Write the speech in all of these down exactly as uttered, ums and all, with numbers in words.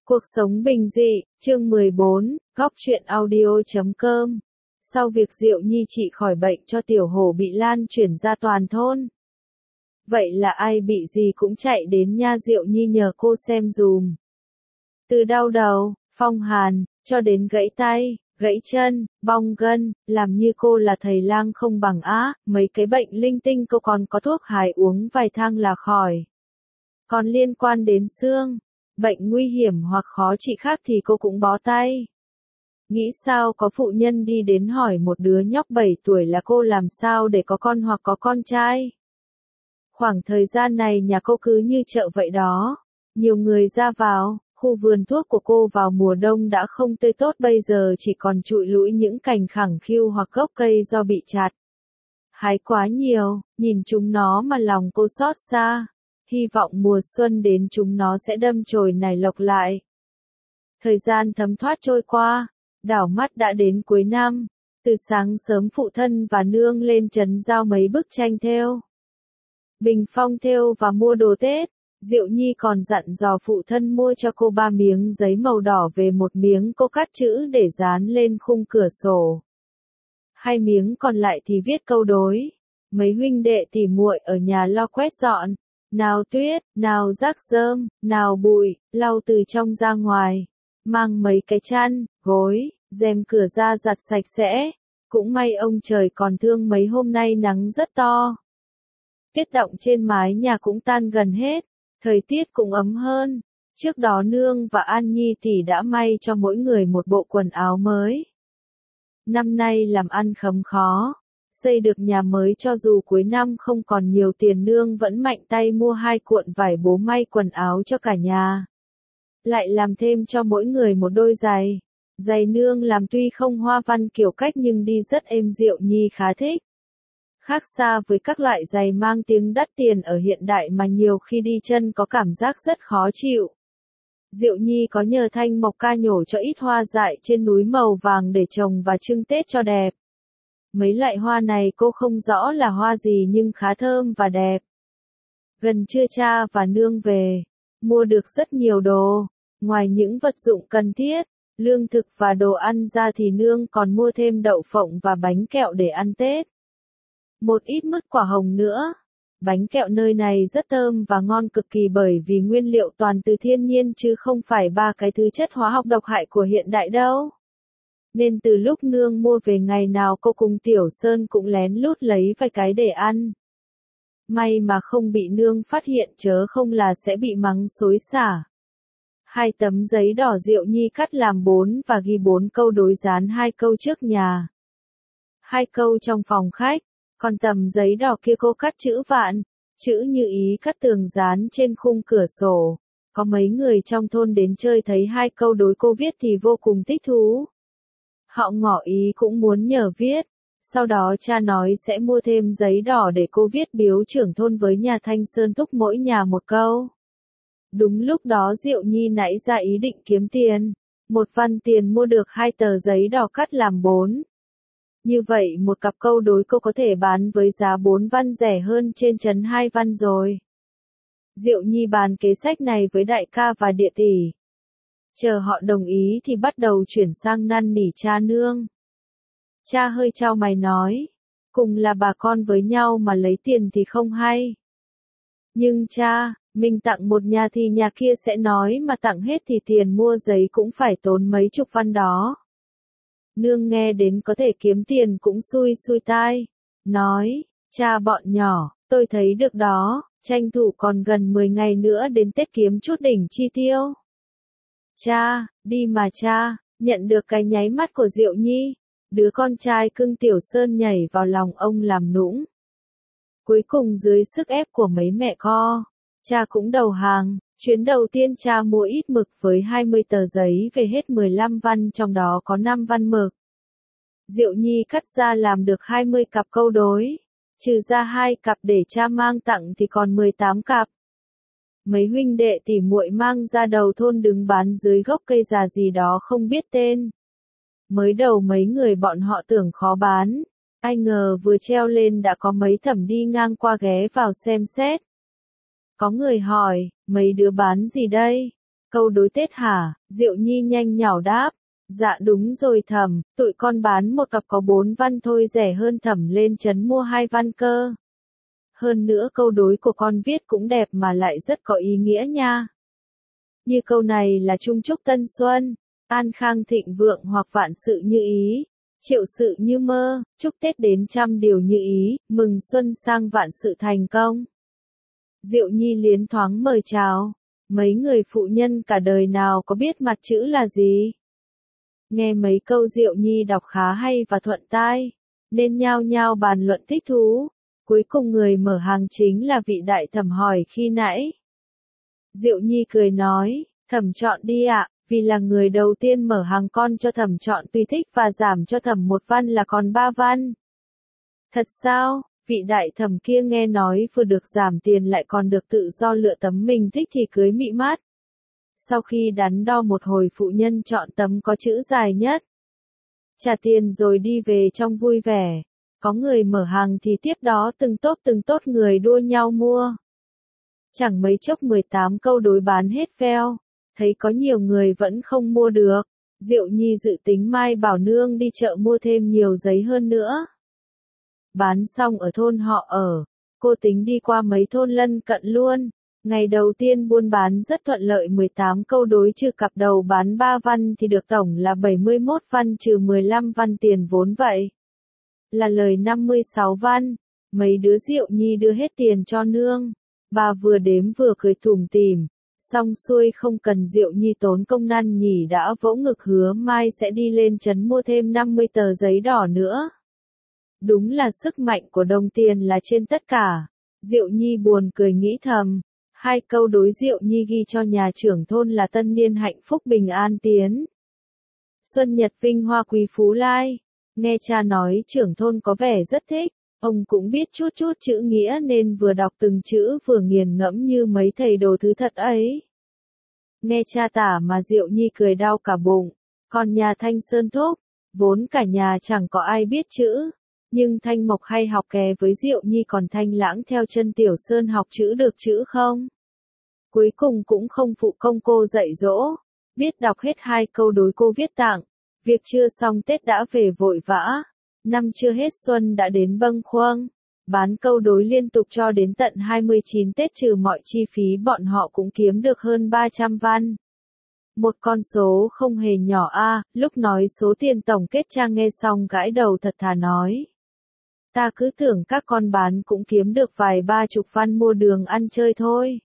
Cuộc sống bình dị, chương mười bốn, góc truyện audio chấm com. Sau việc Diệu Nhi trị khỏi bệnh cho tiểu hổ bị lan truyền ra toàn thôn. Vậy là ai bị gì cũng chạy đến nha Diệu Nhi nhờ cô xem dùm. Từ đau đầu, phong hàn, cho đến gãy tay, gãy chân, bong gân, làm như cô là thầy lang không bằng á, mấy cái bệnh linh tinh cô còn có thuốc hài uống vài thang là khỏi. Còn liên quan đến xương, bệnh nguy hiểm hoặc khó trị khác thì cô cũng bó tay. Nghĩ sao có phụ nhân đi đến hỏi một đứa nhóc bảy tuổi là cô làm sao để có con hoặc có con trai. Khoảng thời gian này nhà cô cứ như chợ vậy đó. Nhiều người ra vào, khu vườn thuốc của cô vào mùa đông đã không tươi tốt bây giờ chỉ còn trụi lũi những cành khẳng khiu hoặc gốc cây do bị chặt. Hái quá nhiều, nhìn chúng nó mà lòng cô xót xa. Hy vọng mùa xuân đến chúng nó sẽ đâm chồi nảy lộc lại. Thời gian thấm thoát trôi qua, đảo mắt đã đến cuối năm. Từ sáng sớm phụ thân và nương lên trấn giao mấy bức tranh thêu. Bình phong thêu và mua đồ Tết. Diệu Nhi còn dặn dò phụ thân mua cho cô ba miếng giấy màu đỏ về một miếng cô cắt chữ để dán lên khung cửa sổ. Hai miếng còn lại thì viết câu đối. Mấy huynh đệ tỉ muội ở nhà lo quét dọn. Nào tuyết, nào rác rơm, nào bụi, lau từ trong ra ngoài. Mang mấy cái chăn, gối, rèm cửa ra giặt sạch sẽ. Cũng may ông trời còn thương mấy hôm nay nắng rất to. Tuyết động trên mái nhà cũng tan gần hết. Thời tiết cũng ấm hơn. Trước đó Nương và An Nhi tỷ đã may cho mỗi người một bộ quần áo mới. Năm nay làm ăn khấm khó. Xây được nhà mới cho dù cuối năm không còn nhiều tiền Nương vẫn mạnh tay mua hai cuộn vải bố may quần áo cho cả nhà. Lại làm thêm cho mỗi người một đôi giày. Giày Nương làm tuy không hoa văn kiểu cách nhưng đi rất êm Diệu Nhi khá thích. Khác xa với các loại giày mang tiếng đắt tiền ở hiện đại mà nhiều khi đi chân có cảm giác rất khó chịu. Diệu Nhi có nhờ Thanh Mộc ca nhổ cho ít hoa dại trên núi màu vàng để trồng và trưng Tết cho đẹp. Mấy loại hoa này cô không rõ là hoa gì nhưng khá thơm và đẹp. Gần trưa cha và Nương về, mua được rất nhiều đồ. Ngoài những vật dụng cần thiết, lương thực và đồ ăn ra thì Nương còn mua thêm đậu phộng và bánh kẹo để ăn Tết. Một ít mứt quả hồng nữa. Bánh kẹo nơi này rất thơm và ngon cực kỳ bởi vì nguyên liệu toàn từ thiên nhiên chứ không phải ba cái thứ chất hóa học độc hại của hiện đại đâu. Nên từ lúc Nương mua về ngày nào cô cùng Tiểu Sơn cũng lén lút lấy vài cái để ăn. May mà không bị Nương phát hiện chớ không là sẽ bị mắng xối xả. Hai tấm giấy đỏ Diệu Nhi cắt làm bốn và ghi bốn câu đối dán hai câu trước nhà. Hai câu trong phòng khách, còn tấm giấy đỏ kia cô cắt chữ vạn, chữ như ý cắt tường dán trên khung cửa sổ. Có mấy người trong thôn đến chơi thấy hai câu đối cô viết thì vô cùng thích thú. Họ ngỏ ý cũng muốn nhờ viết, sau đó cha nói sẽ mua thêm giấy đỏ để cô viết biếu trưởng thôn với nhà Thanh Sơn Thúc mỗi nhà một câu. Đúng lúc đó Diệu Nhi nảy ra ý định kiếm tiền, một văn tiền mua được hai tờ giấy đỏ cắt làm bốn. Như vậy một cặp câu đối cô có thể bán với giá bốn văn rẻ hơn trên trấn hai văn rồi. Diệu Nhi bàn kế sách này với đại ca và địa tỷ. Chờ họ đồng ý thì bắt đầu chuyển sang năn nỉ cha Nương. Cha hơi chau mày nói, cùng là bà con với nhau mà lấy tiền thì không hay. Nhưng cha, mình tặng một nhà thì nhà kia sẽ nói mà tặng hết thì tiền mua giấy cũng phải tốn mấy chục văn đó. Nương nghe đến có thể kiếm tiền cũng xui xui tai. Nói, cha bọn nhỏ, tôi thấy được đó, tranh thủ còn gần mười ngày nữa đến Tết kiếm chút đỉnh chi tiêu. Cha, đi mà cha, nhận được cái nháy mắt của Diệu Nhi. Đứa con trai cưng Tiểu Sơn nhảy vào lòng ông làm nũng. Cuối cùng dưới sức ép của mấy mẹ co, cha cũng đầu hàng. Chuyến đầu tiên cha mua ít mực với hai mươi tờ giấy về hết mười lăm văn trong đó có năm văn mực. Diệu Nhi cắt ra làm được hai mươi cặp câu đối. Trừ ra hai cặp để cha mang tặng thì còn mười tám cặp. Mấy huynh đệ tỉ muội mang ra đầu thôn đứng bán dưới gốc cây già gì đó không biết tên. Mới đầu mấy người bọn họ tưởng khó bán. Ai ngờ vừa treo lên đã có mấy thẩm đi ngang qua ghé vào xem xét. Có người hỏi, mấy đứa bán gì đây? Câu đối Tết hả? Diệu Nhi nhanh nhảu đáp. Dạ đúng rồi thẩm, tụi con bán một cặp có bốn văn thôi, rẻ hơn thẩm lên trấn mua hai văn cơ. Hơn nữa câu đối của con viết cũng đẹp mà lại rất có ý nghĩa nha. Như câu này là Trung chúc tân xuân, an khang thịnh vượng hoặc vạn sự như ý, triệu sự như mơ, chúc Tết đến trăm điều như ý, mừng xuân sang vạn sự thành công. Diệu Nhi liến thoáng mời chào. Mấy người phụ nhân cả đời nào có biết mặt chữ là gì? Nghe mấy câu Diệu Nhi đọc khá hay và thuận tai, nên nhao nhao bàn luận thích thú. Cuối cùng người mở hàng chính là vị đại thẩm hỏi khi nãy. Diệu Nhi cười nói, thẩm chọn đi ạ, vì là người đầu tiên mở hàng con cho thẩm chọn tùy thích và giảm cho thẩm một văn là còn ba văn. Thật sao? Vị đại thẩm kia nghe nói vừa được giảm tiền lại còn được tự do lựa tấm mình thích thì cưới mị mát. Sau khi đắn đo một hồi phụ nhân chọn tấm có chữ dài nhất. Trả tiền rồi đi về trong vui vẻ. Có người mở hàng thì tiếp đó từng tốt từng tốt người đua nhau mua. Chẳng mấy chốc mười tám câu đối bán hết veo. Thấy có nhiều người vẫn không mua được. Diệu Nhi dự tính mai bảo nương đi chợ mua thêm nhiều giấy hơn nữa. Bán xong ở thôn họ ở, cô tính đi qua mấy thôn lân cận luôn. Ngày đầu tiên buôn bán rất thuận lợi, mười tám câu đối trừ cặp đầu bán ba văn thì được tổng là bảy mươi mốt văn trừ mười lăm văn tiền vốn, vậy là lời năm mươi sáu văn. Mấy đứa Diệu Nhi đưa hết tiền cho nương. Bà vừa đếm vừa cười tủm tỉm. Xong xuôi không cần Diệu Nhi tốn công năn nhỉ đã vỗ ngực hứa mai sẽ đi lên trấn mua thêm năm mươi tờ giấy đỏ nữa. Đúng là sức mạnh của đồng tiền là trên tất cả. Diệu Nhi buồn cười nghĩ thầm. Hai câu đối Diệu Nhi ghi cho nhà trưởng thôn là tân niên hạnh phúc bình an tiến. Xuân nhật vinh hoa quý phú lai. Nghe cha nói trưởng thôn có vẻ rất thích. Ông cũng biết chút chút chữ nghĩa nên vừa đọc từng chữ vừa nghiền ngẫm như mấy thầy đồ thứ thật ấy. Nghe cha tả mà Diệu Nhi cười đau cả bụng. Còn nhà Thanh Sơn thúc, vốn cả nhà chẳng có ai biết chữ. Nhưng Thanh Mộc hay học kè với Diệu Nhi, còn Thanh Lãng theo chân Tiểu Sơn học chữ được chữ không? Cuối cùng cũng không phụ công cô dạy dỗ. Biết đọc hết hai câu đối cô viết tặng. Việc chưa xong Tết đã về vội vã. Năm chưa hết xuân đã đến bâng khuâng. Bán câu đối liên tục cho đến tận hai mươi chín Tết, trừ mọi chi phí bọn họ cũng kiếm được hơn ba trăm văn. Một con số không hề nhỏ a. À, lúc nói số tiền tổng kết cha nghe xong gãi đầu thật thà nói. Ta cứ tưởng các con bán cũng kiếm được vài ba chục văn mua đường ăn chơi thôi.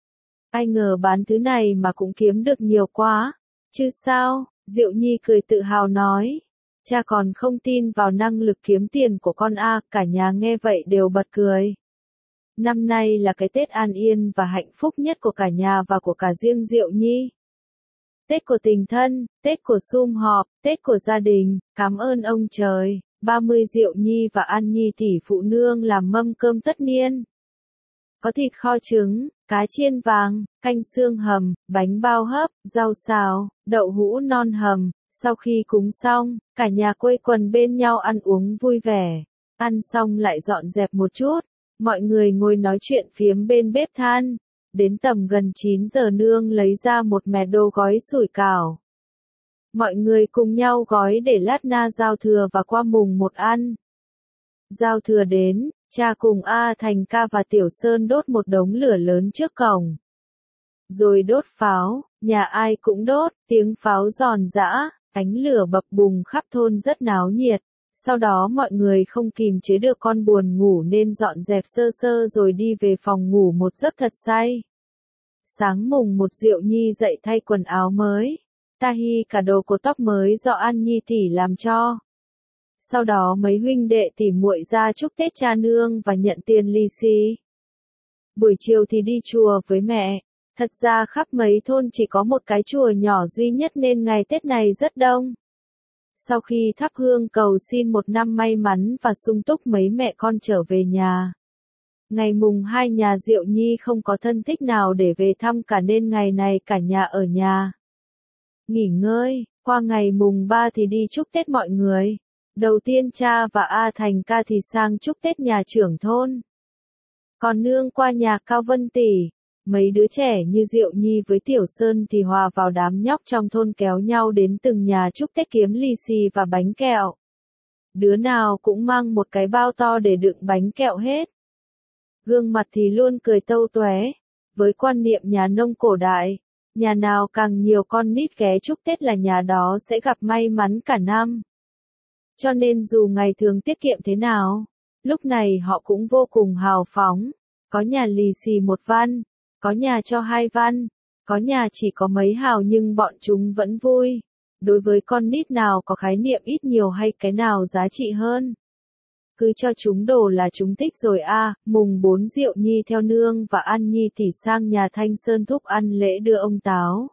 Ai ngờ bán thứ này mà cũng kiếm được nhiều quá. Chứ sao? Diệu Nhi cười tự hào nói. Cha còn không tin vào năng lực kiếm tiền của con a. À, cả nhà nghe vậy đều bật cười. Năm nay là cái Tết an yên và hạnh phúc nhất của cả nhà và của cả riêng Diệu Nhi. Tết của tình thân, Tết của sum họp, Tết của gia đình, cảm ơn ông trời. ba mươi Diệu Nhi và An Nhi tỷ phụ nương làm mâm cơm tất niên. Có thịt kho trứng, cá chiên vàng, canh xương hầm, bánh bao hấp, rau xào, đậu hũ non hầm. Sau khi cúng xong, cả nhà quây quần bên nhau ăn uống vui vẻ. Ăn xong lại dọn dẹp một chút. Mọi người ngồi nói chuyện phiếm bên bếp than. Đến tầm gần chín giờ nương lấy ra một mẻ đồ gói sủi cảo. Mọi người cùng nhau gói để lát na giao thừa và qua mùng một ăn. Giao thừa đến, cha cùng A Thành ca và Tiểu Sơn đốt một đống lửa lớn trước cổng. Rồi đốt pháo, nhà ai cũng đốt, tiếng pháo giòn giã, ánh lửa bập bùng khắp thôn rất náo nhiệt. Sau đó mọi người không kìm chế được con buồn ngủ nên dọn dẹp sơ sơ rồi đi về phòng ngủ một giấc thật say. Sáng mùng một Diệu Nhi dậy thay quần áo mới. Tahi cả đồ cột tóc mới do An Nhi tỷ làm cho. Sau đó mấy huynh đệ tỉ muội ra chúc Tết cha nương và nhận tiền lì xì. Buổi chiều thì đi chùa với mẹ. Thật ra khắp mấy thôn chỉ có một cái chùa nhỏ duy nhất nên ngày Tết này rất đông. Sau khi thắp hương cầu xin một năm may mắn và sung túc, mấy mẹ con trở về nhà. Ngày mùng hai nhà Diệu Nhi không có thân thích nào để về thăm cả nên ngày này cả nhà ở nhà. Nghỉ ngơi, qua ngày mùng ba thì đi chúc Tết mọi người. Đầu tiên cha và A Thành ca thì sang chúc Tết nhà trưởng thôn. Còn nương qua nhà Cao Vân tỷ. Mấy đứa trẻ như Diệu Nhi với Tiểu Sơn thì hòa vào đám nhóc trong thôn kéo nhau đến từng nhà chúc Tết kiếm lì xì và bánh kẹo. Đứa nào cũng mang một cái bao to để đựng bánh kẹo hết. Gương mặt thì luôn cười tâu tóe. Với quan niệm nhà nông cổ đại, nhà nào càng nhiều con nít ghé chúc Tết là nhà đó sẽ gặp may mắn cả năm. Cho nên dù ngày thường tiết kiệm thế nào, lúc này họ cũng vô cùng hào phóng. Có nhà lì xì một văn, có nhà cho hai văn, có nhà chỉ có mấy hào nhưng bọn chúng vẫn vui. Đối với con nít nào có khái niệm ít nhiều hay cái nào giá trị hơn, cứ cho chúng đồ là chúng thích rồi a. À. Mùng bốn Diệu Nhi theo nương và An Nhi tỉ sang nhà Thanh Sơn thúc ăn lễ đưa ông Táo.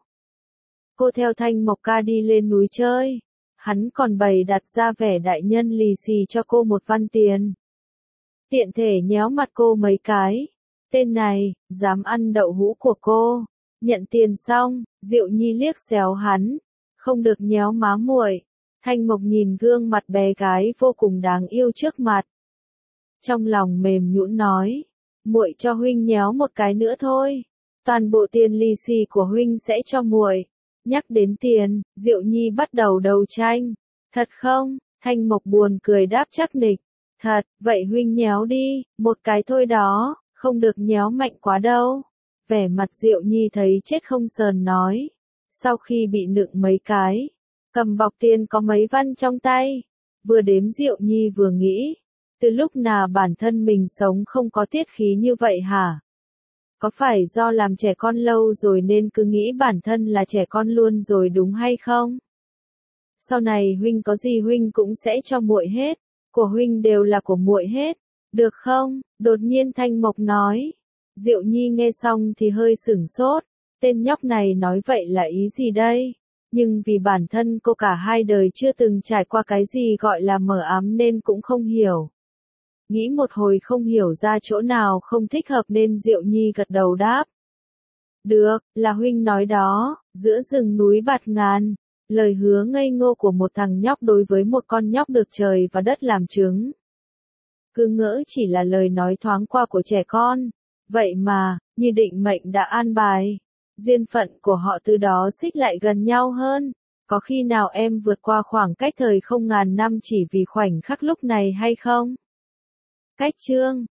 Cô theo Thanh Mộc ca đi lên núi chơi. Hắn còn bày đặt ra vẻ đại nhân lì xì cho cô một văn tiền. Tiện thể nhéo mặt cô mấy cái. Tên này, dám ăn đậu hũ của cô. Nhận tiền xong, Diệu Nhi liếc xéo hắn. Không được nhéo má muội. Thanh Mộc nhìn gương mặt bé gái vô cùng đáng yêu trước mặt. Trong lòng mềm nhũn nói, muội cho huynh nhéo một cái nữa thôi. Toàn bộ tiền lì xì của huynh sẽ cho muội. Nhắc đến tiền, Diệu Nhi bắt đầu đấu tranh. Thật không? Thanh Mộc buồn cười đáp chắc nịch. Thật, vậy huynh nhéo đi, một cái thôi đó, không được nhéo mạnh quá đâu. Vẻ mặt Diệu Nhi thấy chết không sờn nói. Sau khi bị nựng mấy cái, cầm bọc tiền có mấy văn trong tay, vừa đếm Diệu Nhi vừa nghĩ, từ lúc nào bản thân mình sống không có tiết khí như vậy hả? Có phải do làm trẻ con lâu rồi nên cứ nghĩ bản thân là trẻ con luôn rồi đúng hay không? Sau này huynh có gì huynh cũng sẽ cho muội hết, của huynh đều là của muội hết, được không? Đột nhiên Thanh Mộc nói. Diệu Nhi nghe xong thì hơi sửng sốt, tên nhóc này nói vậy là ý gì đây? Nhưng vì bản thân cô cả hai đời chưa từng trải qua cái gì gọi là mờ ám nên cũng không hiểu. Nghĩ một hồi không hiểu ra chỗ nào không thích hợp nên Diệu Nhi gật đầu đáp. Được, là huynh nói đó, giữa rừng núi bạt ngàn, lời hứa ngây ngô của một thằng nhóc đối với một con nhóc được trời và đất làm chứng. Cứ ngỡ chỉ là lời nói thoáng qua của trẻ con, vậy mà, như định mệnh đã an bài. Duyên phận của họ từ đó xích lại gần nhau hơn. Có khi nào em vượt qua khoảng cách thời không ngàn năm chỉ vì khoảnh khắc lúc này hay không? Cách chương